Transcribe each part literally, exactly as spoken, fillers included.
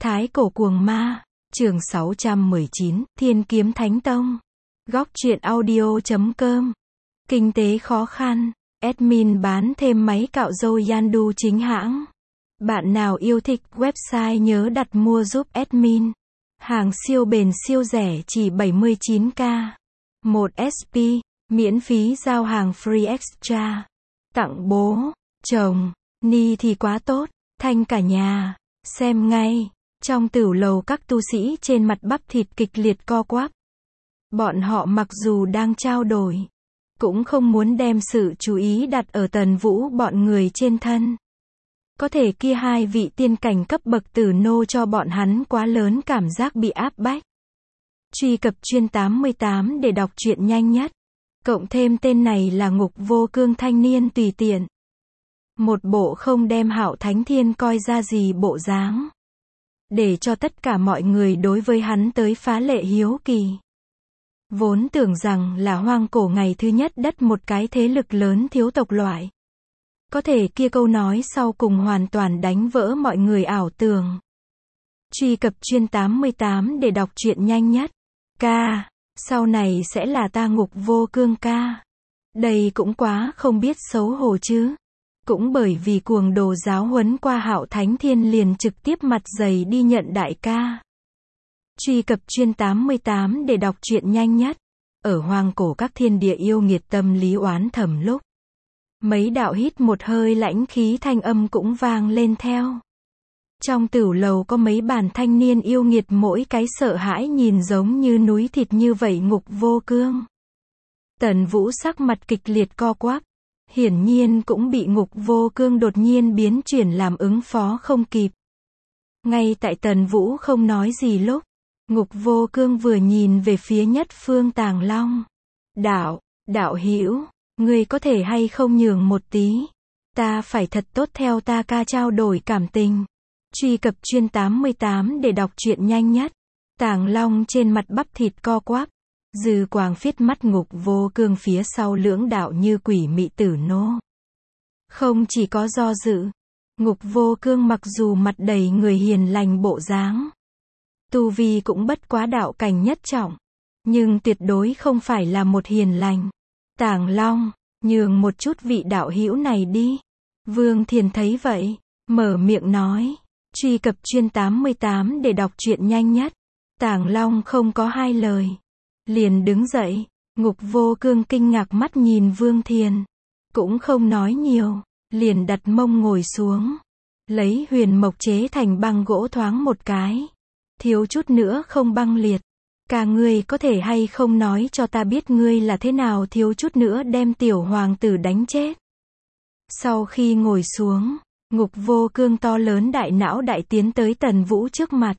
Thái cổ cuồng ma, chương sáu trăm mười chín, Thiên kiếm Thánh Tông. Góc truyện audio chấm com. Kinh tế khó khăn, admin bán thêm máy cạo râu Yandu chính hãng. Bạn nào yêu thích website nhớ đặt mua giúp admin. Hàng siêu bền siêu rẻ chỉ bảy mươi chín k. một ét pê, miễn phí giao hàng free extra. Tặng bố, chồng, ni thì quá tốt, thanh cả nhà. Xem ngay. Trong tửu lầu các tu sĩ trên mặt bắp thịt kịch liệt co quắp. Bọn họ mặc dù đang trao đổi, cũng không muốn đem sự chú ý đặt ở Tần Vũ bọn người trên thân. Có thể kia hai vị tiên cảnh cấp bậc tử nô cho bọn hắn quá lớn cảm giác bị áp bách. Truy cập chuyên tám mươi tám để đọc truyện nhanh nhất. Cộng thêm tên này là Ngục Vô Cương thanh niên tùy tiện. Một bộ không đem Hạo Thánh Thiên coi ra gì bộ dáng. Để cho tất cả mọi người đối với hắn tới phá lệ hiếu kỳ. Vốn tưởng rằng là hoang cổ ngày thứ nhất đất một cái thế lực lớn thiếu tộc loại. Có thể kia câu nói sau cùng hoàn toàn đánh vỡ mọi người ảo tưởng. Truy cập chuyên tám mươi tám để đọc truyện nhanh nhất. Ca, sau này sẽ là ta Ngục Vô Cương ca. Đây cũng quá không biết xấu hổ chứ. Cũng bởi vì cuồng đồ giáo huấn qua Hạo Thánh Thiên liền trực tiếp mặt dày đi nhận đại ca. Truy cập chuyên tám mươi tám để đọc truyện nhanh nhất. Ở hoang cổ các thiên địa yêu nghiệt tâm lý oán thầm lúc. Mấy đạo hít một hơi lãnh khí thanh âm cũng vang lên theo. Trong tửu lầu có mấy bàn thanh niên yêu nghiệt mỗi cái sợ hãi nhìn giống như núi thịt như vậy Ngục Vô Cương. Tần Vũ sắc mặt kịch liệt co quắp. Hiển nhiên cũng bị Ngục Vô Cương đột nhiên biến chuyển làm ứng phó không kịp. Ngay tại Tần Vũ không nói gì lúc, Ngục Vô Cương vừa nhìn về phía Nhất Phương Tàng Long. Đạo, đạo hữu, ngươi có thể hay không nhường một tí? Ta phải thật tốt theo ta ca trao đổi cảm tình. Truy cập chuyên tám mươi tám để đọc truyện nhanh nhất. Tàng Long trên mặt bắp thịt co quắp. Dư quang phiết mắt Ngục Vô Cương phía sau lưỡng đạo như quỷ mị tử nô. Không chỉ có do dự, Ngục Vô Cương mặc dù mặt đầy người hiền lành bộ dáng, tu vi cũng bất quá đạo cảnh nhất trọng, nhưng tuyệt đối không phải là một hiền lành. Tàng Long, nhường một chút vị đạo hữu này đi. Vương Thiền thấy vậy, mở miệng nói. Truy cập chuyên tám mươi tám để đọc truyện nhanh nhất. Tàng Long không có hai lời. Liền đứng dậy, Ngục Vô Cương kinh ngạc mắt nhìn Vương Thiền. Cũng không nói nhiều, liền đặt mông ngồi xuống. Lấy huyền mộc chế thành băng gỗ thoáng một cái. Thiếu chút nữa không băng liệt. Cả ngươi có thể hay không nói cho ta biết ngươi là thế nào thiếu chút nữa đem tiểu hoàng tử đánh chết. Sau khi ngồi xuống, Ngục Vô Cương to lớn đại não đại tiến tới Tần Vũ trước mặt.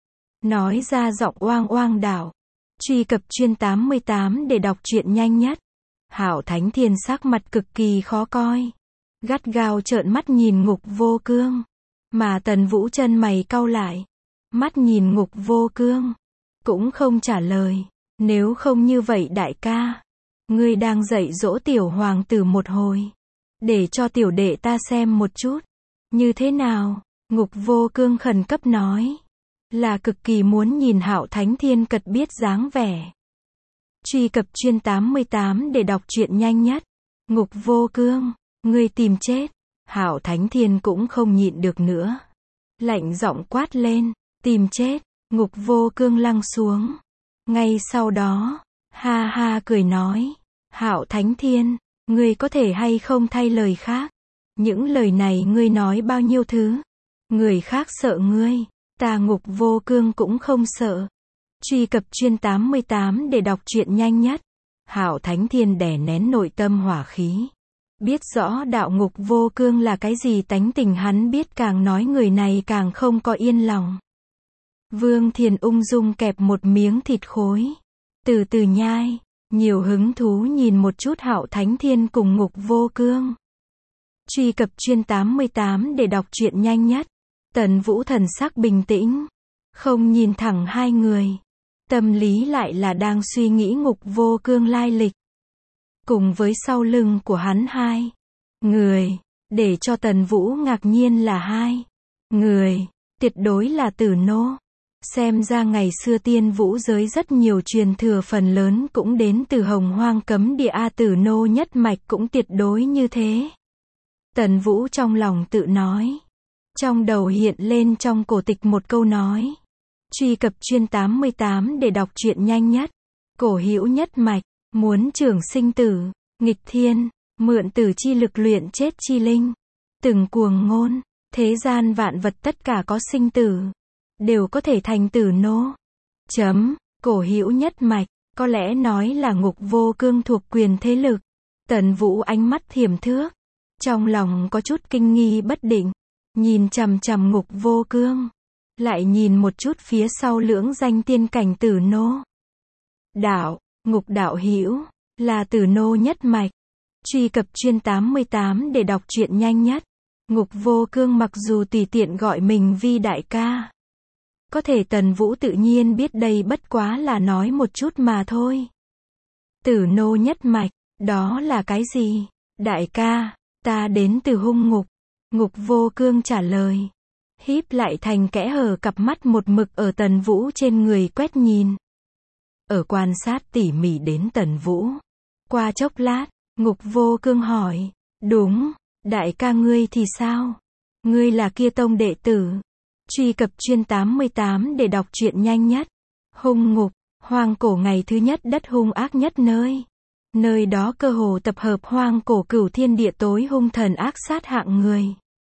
Nói ra giọng oang oang đảo. Truy cập chuyên tám mươi tám để đọc truyện nhanh nhất. Hạo Thánh Thiên sắc mặt cực kỳ khó coi. Gắt gao trợn mắt nhìn Ngục Vô Cương. Mà Tần Vũ chân mày cau lại. Mắt nhìn Ngục Vô Cương. Cũng không trả lời. Nếu không như vậy đại ca. Ngươi đang dạy dỗ tiểu hoàng tử một hồi. Để cho tiểu đệ ta xem một chút. Như thế nào? Ngục Vô Cương khẩn cấp nói. Là cực kỳ muốn nhìn Hạo Thánh Thiên cật biết dáng vẻ. Truy cập chuyên tám mươi tám để đọc truyện nhanh nhất. Ngục Vô Cương, ngươi tìm chết. Hạo Thánh Thiên cũng không nhịn được nữa. Lạnh giọng quát lên, tìm chết. Ngục Vô Cương lăng xuống. Ngay sau đó, ha ha cười nói. Hạo Thánh Thiên, ngươi có thể hay không thay lời khác. Những lời này ngươi nói bao nhiêu thứ. Người khác sợ ngươi. Ta Ngục Vô Cương cũng không sợ. Truy cập chuyên tám mươi tám để đọc truyện nhanh nhất. Hạo Thánh Thiên đè nén nội tâm hỏa khí. Biết rõ đạo Ngục Vô Cương là cái gì tánh tình hắn biết càng nói người này càng không có yên lòng. Vương Thiền ung dung kẹp một miếng thịt khối. Từ từ nhai. Nhiều hứng thú nhìn một chút Hạo Thánh Thiên cùng Ngục Vô Cương. Truy cập chuyên tám mươi tám để đọc truyện nhanh nhất. Tần Vũ thần sắc bình tĩnh. Không nhìn thẳng hai người. Tâm lý lại là đang suy nghĩ Ngục Vô Cương lai lịch. Cùng với sau lưng của hắn hai người. Để cho Tần Vũ ngạc nhiên là hai người. tuyệt đối là Tử Nô. Xem ra ngày xưa tiên vũ giới rất nhiều truyền thừa phần lớn cũng đến từ Hồng Hoang cấm địa, a Tử Nô nhất mạch cũng tuyệt đối như thế. Tần Vũ trong lòng tự nói. Trong đầu hiện lên trong cổ tịch một câu nói. Truy cập chuyên tám mươi tám để đọc truyện nhanh nhất. Cổ hữu nhất mạch, muốn trường sinh tử, nghịch thiên, mượn tử chi lực luyện chết chi linh. Từng cuồng ngôn, thế gian vạn vật tất cả có sinh tử, đều có thể thành Tử Nô. Chấm, cổ hữu nhất mạch, có lẽ nói là Ngục Vô Cương thuộc quyền thế lực. Tần Vũ ánh mắt thiểm thước, trong lòng có chút kinh nghi bất định, nhìn chằm chằm Ngục Vô Cương, lại nhìn một chút phía sau lưỡng danh tiên cảnh Tử Nô. Đạo, Ngục đạo hữu, là Tử Nô nhất mạch. Truy cập chuyên tám mươi tám để đọc truyện nhanh nhất. Ngục Vô Cương mặc dù tùy tiện gọi mình vi đại ca, có thể Tần Vũ tự nhiên biết đây bất quá là nói một chút mà thôi. Tử Nô nhất mạch, đó là cái gì? Đại ca, ta đến từ hung ngục. Ngục Vô Cương trả lời, híp lại thành kẽ hở cặp mắt một mực ở Tần Vũ trên người quét nhìn. Ở quan sát tỉ mỉ đến Tần Vũ. Qua chốc lát, Ngục Vô Cương hỏi, đúng, đại ca ngươi thì sao? Ngươi là kia tông đệ tử. Truy cập chuyên tám mươi tám để đọc truyện nhanh nhất. Hung ngục, hoang cổ ngày thứ nhất đất hung ác nhất nơi. Nơi đó cơ hồ tập hợp hoang cổ cửu thiên địa tối hung thần ác sát hạng người.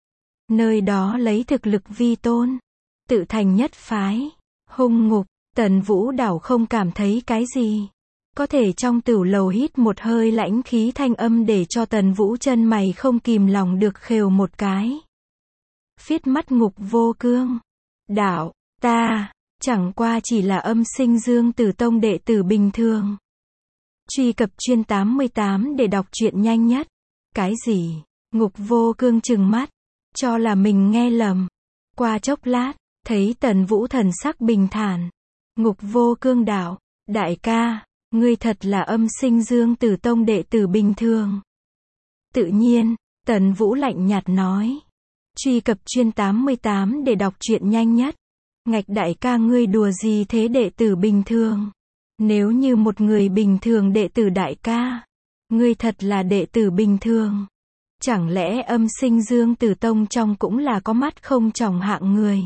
Nơi đó lấy thực lực vi tôn, tự thành nhất phái. Hung ngục, Tần Vũ đảo không cảm thấy cái gì. Có thể trong tửu lầu hít một hơi lãnh khí thanh âm để cho Tần Vũ chân mày không kìm lòng được khều một cái. Phiết mắt Ngục Vô Cương. Đạo, ta, chẳng qua chỉ là âm sinh dương tử tông đệ tử bình thường. Truy cập chuyên tám mươi tám để đọc truyện nhanh nhất. Cái gì? Ngục Vô Cương trừng mắt, cho là mình nghe lầm. Qua chốc lát, thấy Tần Vũ thần sắc bình thản. Ngục Vô Cương đạo, đại ca, ngươi thật là âm sinh dương tử tông đệ tử bình thường. Tự nhiên, Tần Vũ lạnh nhạt nói. Truy cập chuyên tám mươi tám để đọc truyện nhanh nhất. Ngạch đại ca ngươi đùa gì thế đệ tử bình thường? Nếu như một người bình thường đệ tử đại ca, ngươi thật là đệ tử bình thường. Chẳng lẽ âm sinh dương tử tông trong cũng là có mắt không tròng hạng người?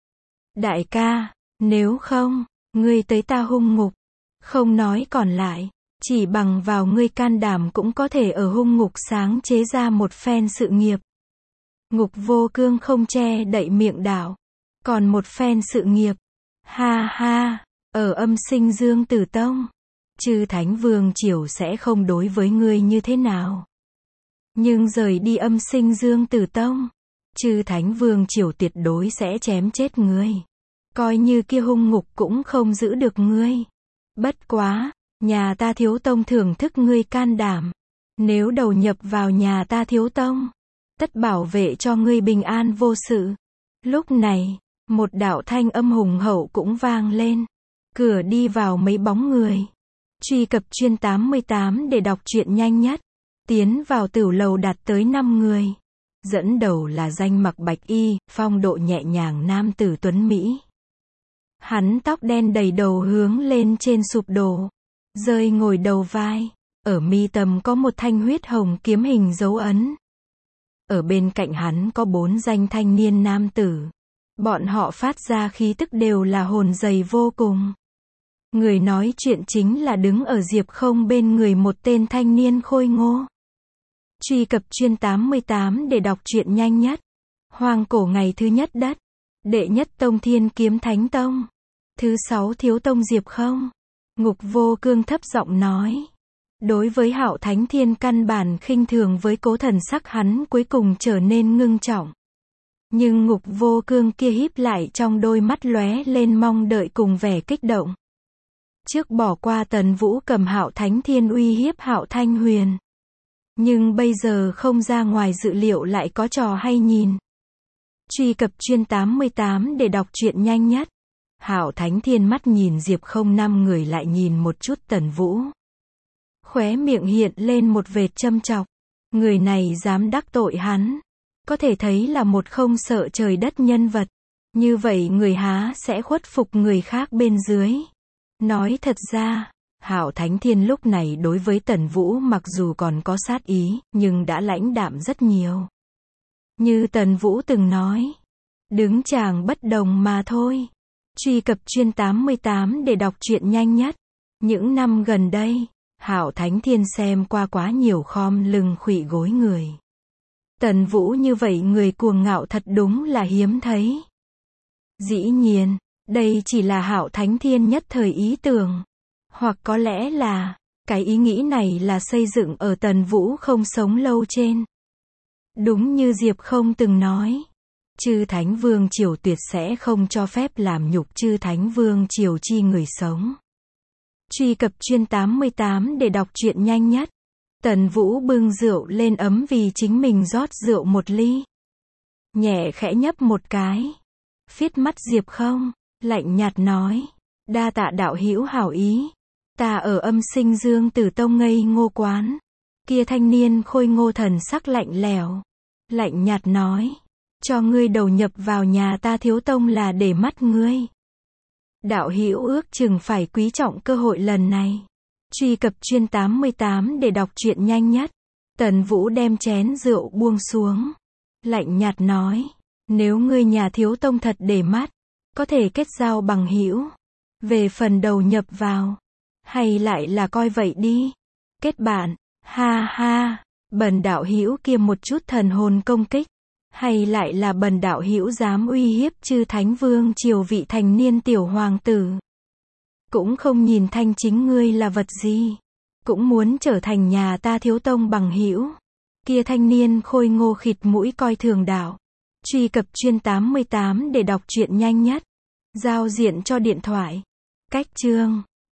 Đại ca, nếu không, ngươi tới ta hung ngục. Không nói còn lại, chỉ bằng vào ngươi can đảm cũng có thể ở hung ngục sáng chế ra một phen sự nghiệp. Ngục Vô Cương không che đậy miệng đạo. Còn một phen sự nghiệp. Ha ha, ở âm sinh dương tử tông, chư Thánh Vương Triều sẽ không đối với ngươi như thế nào. Nhưng rời đi âm sinh dương tử tông, chư Thánh Vương Triều tuyệt đối sẽ chém chết ngươi. Coi như kia hung ngục cũng không giữ được ngươi. Bất quá, nhà ta thiếu tông thưởng thức ngươi can đảm. Nếu đầu nhập vào nhà ta thiếu tông, tất bảo vệ cho ngươi bình an vô sự. Lúc này, một đạo thanh âm hùng hậu cũng vang lên. Cửa đi vào mấy bóng người. Truy cập chuyên tám mươi tám để đọc truyện nhanh nhất. Tiến vào tửu lầu đạt tới năm người. Dẫn đầu là danh mặc bạch y, phong độ nhẹ nhàng nam tử tuấn Mỹ. Hắn tóc đen đầy đầu hướng lên trên sụp đổ, rơi ngồi đầu vai. Ở mi tâm có một thanh huyết hồng kiếm hình dấu ấn. Ở bên cạnh hắn có bốn danh thanh niên nam tử. Bọn họ phát ra khí tức đều là hồn dày vô cùng. Người nói chuyện chính là đứng ở Diệp Không bên người một tên thanh niên khôi ngô. Truy cập chuyên tám mươi tám để đọc truyện nhanh nhất. Hoang cổ ngày thứ nhất đất. Đệ nhất tông Thiên Kiếm Thánh Tông. Thứ sáu thiếu tông Diệp Không. Ngục Vô Cương thấp giọng nói. Đối với Hạo Thánh Thiên căn bản khinh thường với cố thần sắc hắn cuối cùng trở nên ngưng trọng. Nhưng Ngục Vô Cương kia híp lại trong đôi mắt lóe lên mong đợi cùng vẻ kích động. Trước bỏ qua Tần Vũ cầm Hạo Thánh Thiên uy hiếp Hạo Thanh Huyền. Nhưng bây giờ không ra ngoài dự liệu lại có trò hay nhìn. Truy cập chuyên tám mươi tám để đọc truyện nhanh nhất. Hạo Thánh Thiên mắt nhìn Diệp Không năm người lại nhìn một chút Tần Vũ. Khóe miệng hiện lên một vệt châm chọc. Người này dám đắc tội hắn. Có thể thấy là một không sợ trời đất nhân vật. Như vậy người há sẽ khuất phục người khác bên dưới. Nói thật ra, Hạo Thánh Thiên lúc này đối với Tần Vũ mặc dù còn có sát ý, nhưng đã lãnh đạm rất nhiều. Như Tần Vũ từng nói, đứng chàng bất đồng mà thôi. Truy cập chuyên tám mươi tám để đọc truyện nhanh nhất. Những năm gần đây, Hạo Thánh Thiên xem qua quá nhiều khom lưng khuỵu gối người. Tần Vũ như vậy người cuồng ngạo thật đúng là hiếm thấy. Dĩ nhiên, đây chỉ là Hạo Thánh Thiên nhất thời ý tưởng. Hoặc có lẽ là, cái ý nghĩ này là xây dựng ở Tần Vũ không sống lâu trên. Đúng như Diệp Không từng nói, Chư Thánh Vương Triều tuyệt sẽ không cho phép làm nhục Chư Thánh Vương Triều chi người sống. Truy cập chuyên tám mươi tám để đọc truyện nhanh nhất. Tần Vũ bưng rượu lên ấm vì chính mình rót rượu một ly. Nhẹ khẽ nhấp một cái. Phiết mắt Diệp Không, lạnh nhạt nói, đa tạ đạo hữu hảo ý. Ta ở Âm Sinh Dương Tử Tông ngây ngô quán. Kia thanh niên khôi ngô thần sắc lạnh lẽo, lạnh nhạt nói, cho ngươi đầu nhập vào nhà ta thiếu tông là để mắt ngươi. Đạo hữu ước chừng phải quý trọng cơ hội lần này. Truy cập chuyên tám mươi tám để đọc truyện nhanh nhất. Tần Vũ đem chén rượu buông xuống, lạnh nhạt nói, nếu ngươi nhà thiếu tông thật để mắt, có thể kết giao bằng hữu. Về phần đầu nhập vào, hay lại là coi vậy đi. Kết bạn, ha ha, bần đạo hữu kia một chút thần hồn công kích, hay lại là bần đạo hữu dám uy hiếp Chư Thánh Vương Triều vị thành niên tiểu hoàng tử. Cũng không nhìn thanh chính ngươi là vật gì, cũng muốn trở thành nhà ta thiếu tông bằng hữu. Kia thanh niên khôi ngô khịt mũi coi thường đạo. Truy cập chuyên tám mươi tám để đọc truyện nhanh nhất. Giao diện cho điện thoại. Cách chương